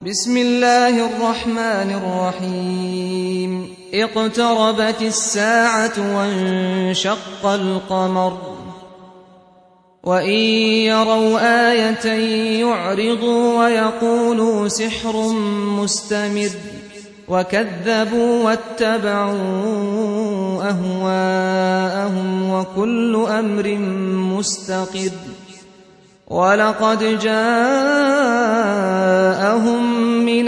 بسم الله الرحمن الرحيم اقتربت الساعة وانشق القمر وإن يروا آية يعرضوا ويقولوا سحر مستمر وكذبوا واتبعوا أهواءهم وكل أمر مستقر ولقد جاءهم من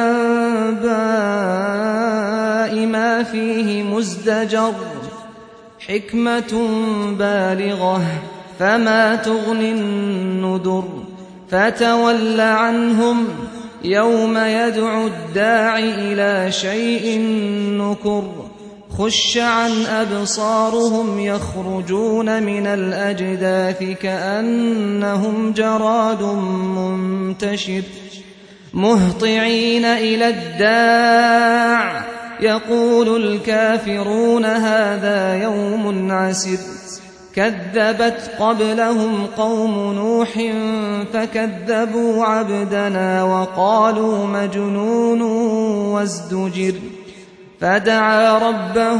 الأنباء ما فيه مزدجر حكمة بالغة فما تغني النذر فتول عنهم يوم يدعو الداع إلى شيء نكر خش عن أبصارهم يخرجون من الأجداث كأنهم جراد منتشر مهطعين إلى الداع يقول الكافرون هذا يوم عسر كذبت قبلهم قوم نوح فكذبوا عبدنا وقالوا مجنون وازدجر فدعا ربه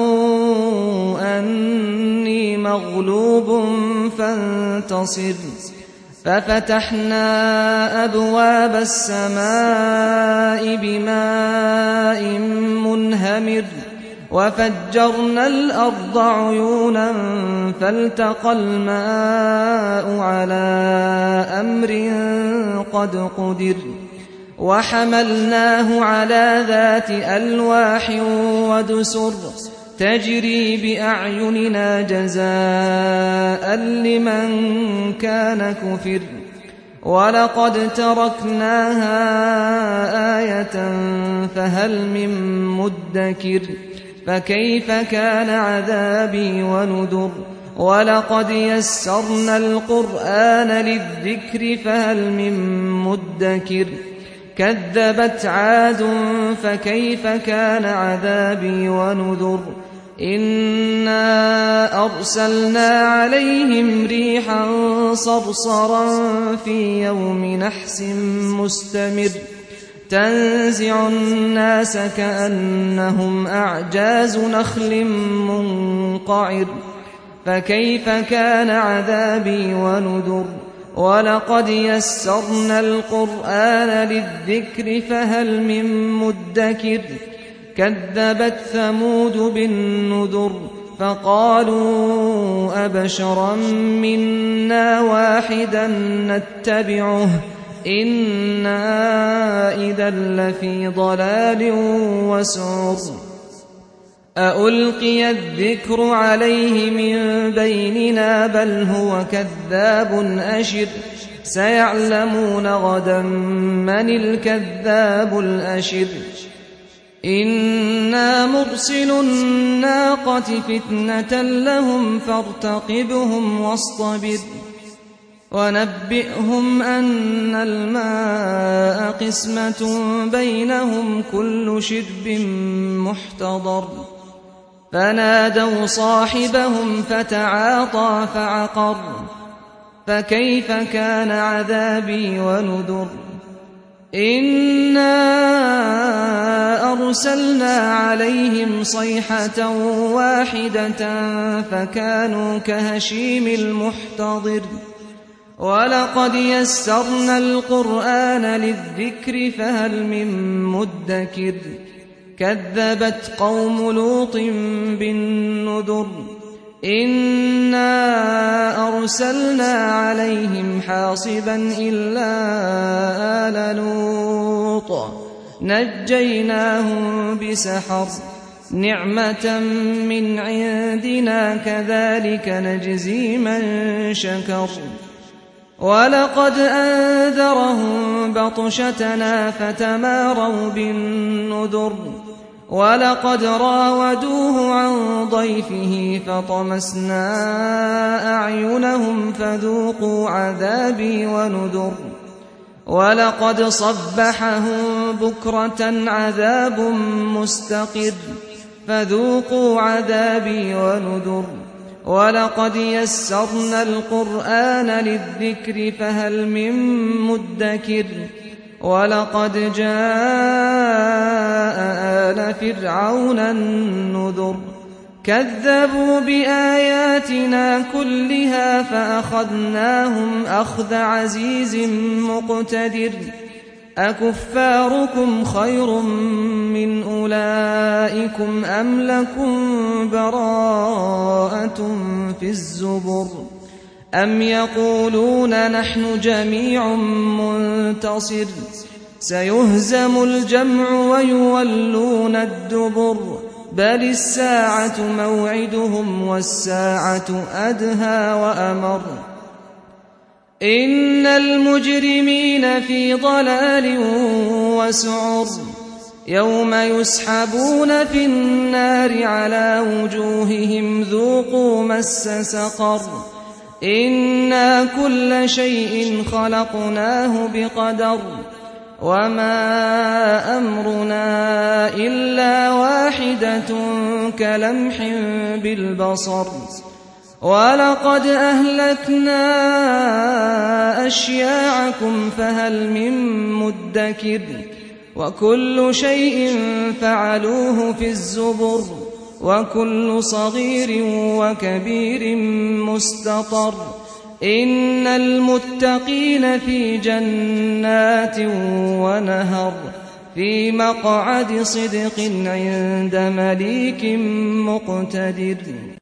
أني مغلوب فانتصر ففتحنا أبواب السماء بماء منهمر وفجرنا الأرض عيونا فالتقى الماء على أمر قد قدر وحملناه على ذات ألواح ودسر تجري بأعيننا جزاء لمن كان كفر ولقد تركناها آية فهل من مدكر فكيف كان عذابي ونذر ولقد يسرنا القرآن للذكر فهل من مدكر كذبت عاد فكيف كان عذابي ونذر إنا أرسلنا عليهم ريحا صرصرا في يوم نحس مستمر تنزع الناس كأنهم أعجاز نخل منقعر فكيف كان عذابي ونذر ولقد يسرنا القرآن للذكر فهل من مدكر كذبت ثمود بالنذر فقالوا أبشرا منا واحدا نتبعه إنا إذا لفي ضلال وسعر أألقي الذكر عليه من بيننا بل هو كذاب أشر سيعلمون غدا من الكذاب الأشر إنا مرسل الناقة فتنة لهم فارتقبهم واصطبر ونبئهم أن الماء قسمة بينهم كل شرب محتضر فنادوا صاحبهم فتعاطى فعقر فكيف كان عذابي ونذر إنا أرسلنا عليهم صيحة واحدة فكانوا كهشيم المحتضر ولقد يسرنا القرآن للذكر فهل من مدكر كذبت قوم لوط بالنذر إنا أرسلنا عليهم حاصبا إلا آل لوط نجيناهم بسحر نعمة من عندنا كذلك نجزي من شكر ولقد أنذرهم بطشتنا فتماروا بالنذر ولقد راودوه عن ضيفه فطمسنا أعينهم فذوقوا عذابي ونذر ولقد صبحهم بكرة عذاب مستقر فذوقوا عذابي ونذر ولقد يسرنا القرآن للذكر فهل من مدكر ولقد جاء آل فرعون النذر كذبوا بآياتنا كلها فأخذناهم أخذ عزيز مقتدر أكفاركم خير من أولئكم أم لكم براءة في الزبر أم يقولون نحن جميع منتصر سيهزم الجمع ويولون الدبر بل الساعة موعدهم والساعة أدهى وأمر إن المجرمين في ضلال وسعر يوم يسحبون في النار على وجوههم ذوقوا مس سقر إنا كل شيء خلقناه بقدر وما أمرنا إلا واحدة كلمح بالبصر ولقد أهلكنا أشياعكم فهل من مدكر وكل شيء فعلوه في الزبر وكل صغير وكبير مستطر إن المتقين في جنات ونهر في مقعد صدق عند مليك مقتدر